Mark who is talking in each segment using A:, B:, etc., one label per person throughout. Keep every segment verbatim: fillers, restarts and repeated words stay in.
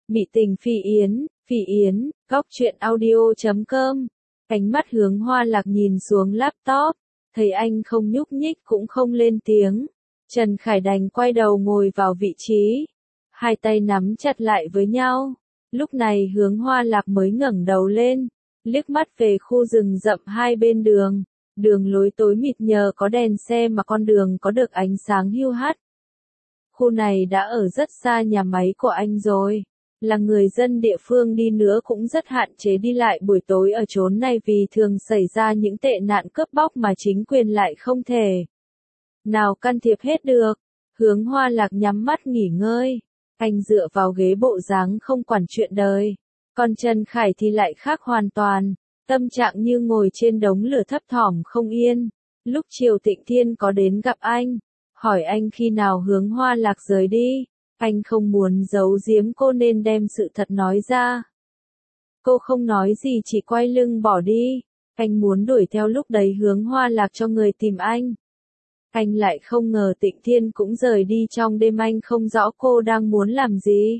A: Mị tình Phi Yến, Phi Yến, góc truyện audio chấm com. Ánh mắt Hướng Hoa Lạc nhìn xuống laptop, thấy anh không nhúc nhích cũng không lên tiếng. Trần Khải đành quay đầu ngồi vào vị trí, hai tay nắm chặt lại với nhau. Lúc này Hướng Hoa Lạc mới ngẩng đầu lên, liếc mắt về khu rừng rậm hai bên đường. Đường lối tối mịt nhờ có đèn xe mà con đường có được ánh sáng hiu hắt. Khu này đã ở rất xa nhà máy của anh rồi. Là người dân địa phương đi nữa cũng rất hạn chế đi lại buổi tối ở chốn này vì thường xảy ra những tệ nạn cướp bóc mà chính quyền lại không thể nào can thiệp hết được. Hướng Hoa Lạc nhắm mắt nghỉ ngơi. Anh dựa vào ghế bộ dáng không quản chuyện đời. Còn Trần Khải thì lại khác hoàn toàn. Tâm trạng như ngồi trên đống lửa thấp thỏm không yên. Lúc chiều Tịnh Thiên có đến gặp anh, hỏi anh khi nào Hướng Hoa Lạc rời đi. Anh không muốn giấu giếm cô nên đem sự thật nói ra. Cô không nói gì chỉ quay lưng bỏ đi. Anh muốn đuổi theo lúc đấy Hướng Hoa Lạc cho người tìm anh. Anh lại không ngờ Tịnh Thiên cũng rời đi trong đêm, anh không rõ cô đang muốn làm gì.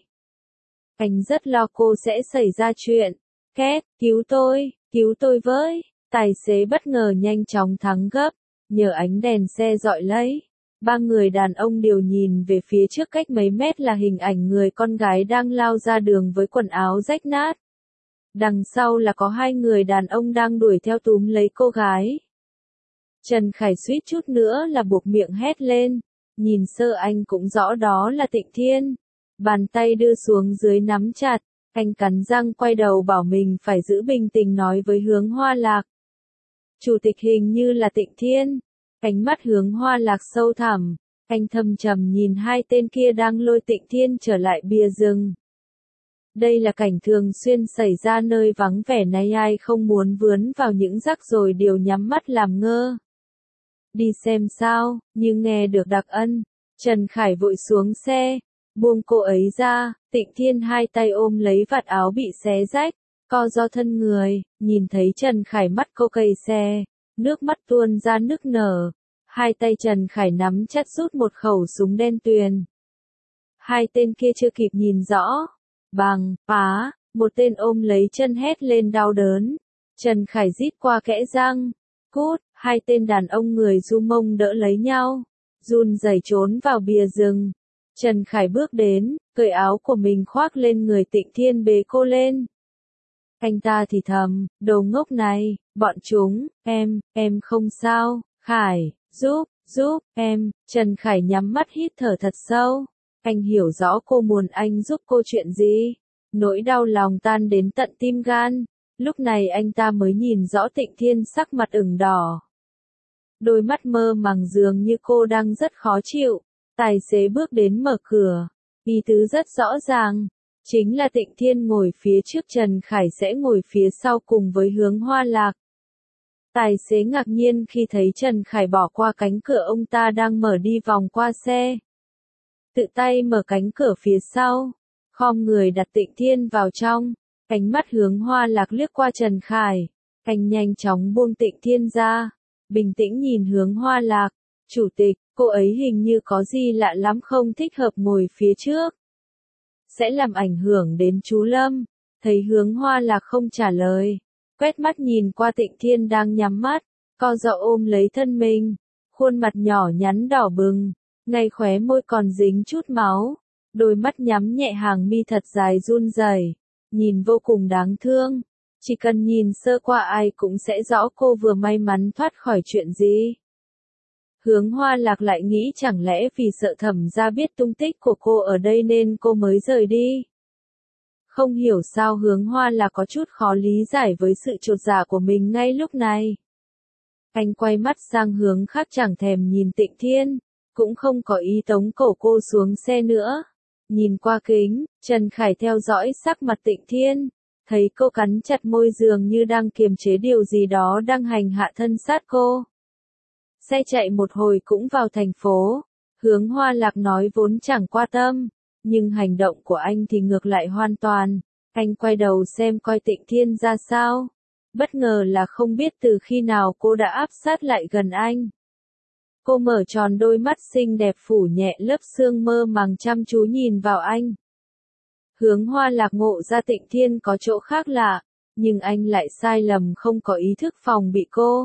A: Anh rất lo cô sẽ xảy ra chuyện. Két, cứu tôi, cứu tôi với. Tài xế bất ngờ nhanh chóng thắng gấp, nhờ ánh đèn xe dọi lấy. Ba người đàn ông đều nhìn về phía trước cách mấy mét là hình ảnh người con gái đang lao ra đường với quần áo rách nát. Đằng sau là có hai người đàn ông đang đuổi theo túm lấy cô gái. Trần Khải suýt chút nữa là buộc miệng hét lên. Nhìn sơ anh cũng rõ đó là Tịnh Thiên. Bàn tay đưa xuống dưới nắm chặt. Anh cắn răng quay đầu bảo mình phải giữ bình tĩnh nói với Hướng Hoa Lạc. Chủ tịch hình như là Tịnh Thiên. Ánh mắt Hướng Hoa Lạc sâu thẳm, anh thâm trầm nhìn hai tên kia đang lôi Tịnh Thiên trở lại bìa rừng. Đây là cảnh thường xuyên xảy ra nơi vắng vẻ này, ai không muốn vướng vào những rắc rối đều nhắm mắt làm ngơ. Đi xem sao, nhưng nghe được đặc ân, Trần Khải vội xuống xe, buông cô ấy ra. Tịnh Thiên hai tay ôm lấy vạt áo bị xé rách, co do thân người, nhìn thấy Trần Khải mắt cô cầy xe. Nước mắt tuôn ra nức nở. Hai tay Trần Khải nắm chặt rút một khẩu súng đen tuyền. Hai tên kia chưa kịp nhìn rõ. Bằng, phá, một tên ôm lấy chân hét lên đau đớn. Trần Khải rít qua kẽ răng. Cút, hai tên đàn ông người du mông đỡ lấy nhau. Run rẩy trốn vào bìa rừng. Trần Khải bước đến, cởi áo của mình khoác lên người Tịnh Thiên bế cô lên. Anh ta thì thầm, đồ ngốc này, bọn chúng, em, em không sao, Khải, giúp, giúp, em. Trần Khải nhắm mắt hít thở thật sâu. Anh hiểu rõ cô muốn anh giúp cô chuyện gì. Nỗi đau lòng tan đến tận tim gan. Lúc này anh ta mới nhìn rõ Tịnh Thiên sắc mặt ửng đỏ. Đôi mắt mơ màng dường như cô đang rất khó chịu. Tài xế bước đến mở cửa. Ý tứ rất rõ ràng. Chính là Tịnh Thiên ngồi phía trước, Trần Khải sẽ ngồi phía sau cùng với Hướng Hoa Lạc. Tài xế ngạc nhiên khi thấy Trần Khải bỏ qua cánh cửa ông ta đang mở đi vòng qua xe. Tự tay mở cánh cửa phía sau, khom người đặt Tịnh Thiên vào trong. Ánh mắt Hướng Hoa Lạc liếc qua Trần Khải. Anh nhanh chóng buông Tịnh Thiên ra, bình tĩnh nhìn Hướng Hoa Lạc. Chủ tịch, cô ấy hình như có gì lạ lắm, không thích hợp ngồi phía trước. Sẽ làm ảnh hưởng đến chú Lâm. Thấy Hướng Hoa Lạc không trả lời, quét mắt nhìn qua Tịnh Thiên đang nhắm mắt, co giò ôm lấy thân mình. Khuôn mặt nhỏ nhắn đỏ bừng, ngay khóe môi còn dính chút máu. Đôi mắt nhắm nhẹ, hàng mi thật dài run rẩy, nhìn vô cùng đáng thương. Chỉ cần nhìn sơ qua ai cũng sẽ rõ cô vừa may mắn thoát khỏi chuyện gì. Hướng Hoa Lạc lại nghĩ chẳng lẽ vì sợ Thẩm gia biết tung tích của cô ở đây nên cô mới rời đi. Không hiểu sao Hướng Hoa Lạc có chút khó lý giải với sự chột dạ của mình ngay lúc này. Anh quay mắt sang hướng khác, chẳng thèm nhìn Tịnh Thiên, cũng không có ý tống cổ cô xuống xe nữa. Nhìn qua kính, Trần Khải theo dõi sắc mặt Tịnh Thiên, thấy cô cắn chặt môi dường như đang kiềm chế điều gì đó đang hành hạ thân sát cô. Xe chạy một hồi cũng vào thành phố. Hướng Hoa Lạc nói vốn chẳng qua tâm, nhưng hành động của anh thì ngược lại hoàn toàn. Anh quay đầu xem coi Tịnh Thiên ra sao. Bất ngờ là không biết từ khi nào cô đã áp sát lại gần anh. Cô mở tròn đôi mắt xinh đẹp phủ nhẹ lớp sương mơ màng chăm chú nhìn vào anh. Hướng Hoa Lạc ngộ ra Tịnh Thiên có chỗ khác lạ, nhưng anh lại sai lầm không có ý thức phòng bị cô.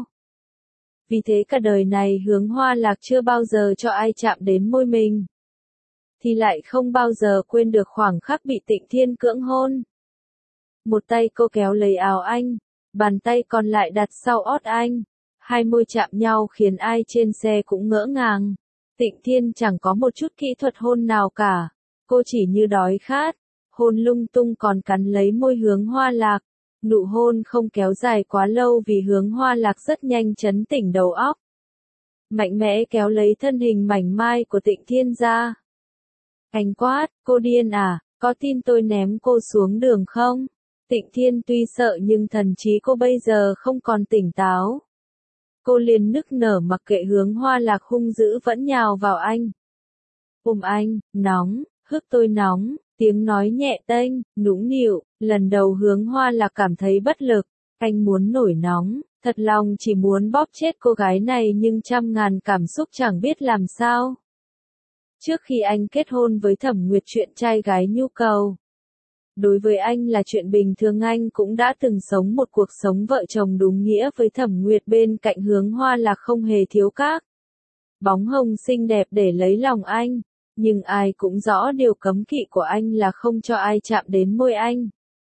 A: Vì thế cả đời này Hướng Hoa Lạc chưa bao giờ cho ai chạm đến môi mình. Thì lại không bao giờ quên được khoảng khắc bị Tịnh Thiên cưỡng hôn. Một tay cô kéo lấy áo anh, bàn tay còn lại đặt sau ót anh. Hai môi chạm nhau khiến ai trên xe cũng ngỡ ngàng. Tịnh Thiên chẳng có một chút kỹ thuật hôn nào cả. Cô chỉ như đói khát, hôn lung tung còn cắn lấy môi Hướng Hoa Lạc. Nụ hôn không kéo dài quá lâu vì Hướng Hoa Lạc rất nhanh chấn tỉnh đầu óc. Mạnh mẽ kéo lấy thân hình mảnh mai của Tịnh Thiên ra. Anh quát, cô điên à, có tin tôi ném cô xuống đường không? Tịnh Thiên tuy sợ nhưng thần trí cô bây giờ không còn tỉnh táo. Cô liền nức nở mặc kệ Hướng Hoa Lạc hung dữ vẫn nhào vào anh. Ôm anh, nóng, hức tôi nóng, tiếng nói nhẹ tênh, nũng nịu, lần đầu Hướng Hoa Lạc cảm thấy bất lực, anh muốn nổi nóng, thật lòng chỉ muốn bóp chết cô gái này nhưng trăm ngàn cảm xúc chẳng biết làm sao. Trước khi anh kết hôn với Thẩm Nguyệt chuyện trai gái nhu cầu. Đối với anh là chuyện bình thường, anh cũng đã từng sống một cuộc sống vợ chồng đúng nghĩa với Thẩm Nguyệt, bên cạnh Hướng Hoa Lạc không hề thiếu các bóng hồng xinh đẹp để lấy lòng anh, nhưng ai cũng rõ điều cấm kỵ của anh là không cho ai chạm đến môi anh.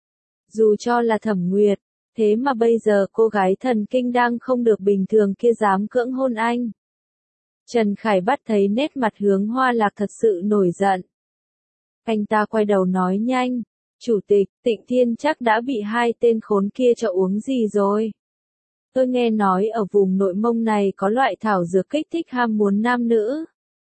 A: Dù cho là Thẩm Nguyệt, thế mà bây giờ cô gái thần kinh đang không được bình thường kia dám cưỡng hôn anh. Trần Khải bắt thấy nét mặt Hướng Hoa Lạc thật sự nổi giận. Anh ta quay đầu nói nhanh, Chủ tịch, Tịnh Thiên chắc đã bị hai tên khốn kia cho uống gì rồi. Tôi nghe nói ở vùng nội mông này có loại thảo dược kích thích ham muốn nam nữ.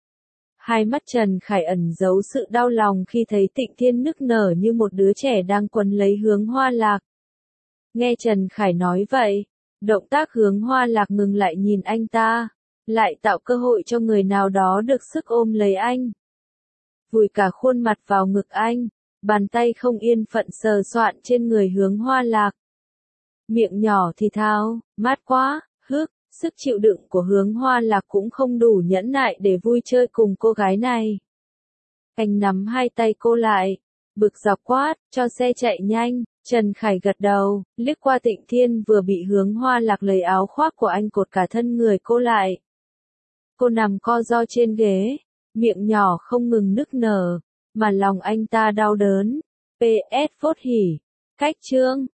A: Hai mắt Trần Khải ẩn giấu sự đau lòng khi thấy Tịnh Thiên nức nở như một đứa trẻ đang quấn lấy Hướng Hoa Lạc. Nghe Trần Khải nói vậy, động tác Hướng Hoa Lạc ngừng lại nhìn anh ta, lại tạo cơ hội cho người nào đó được sức ôm lấy anh. Vùi cả khuôn mặt vào ngực anh, bàn tay không yên phận sờ soạn trên người Hướng Hoa Lạc. Miệng nhỏ thì thào, mát quá, hức, sức chịu đựng của Hướng Hoa Lạc cũng không đủ nhẫn nại để vui chơi cùng cô gái này. Anh nắm hai tay cô lại, bực dọc quát, cho xe chạy nhanh. Trần Khải gật đầu, liếc qua Tịnh Thiên vừa bị Hướng Hoa Lạc lấy áo khoác của anh cột cả thân người cô lại. Cô nằm co ro trên ghế, miệng nhỏ không ngừng nức nở, mà lòng anh ta đau đớn. pê ét Phốt hỉ, cách chương.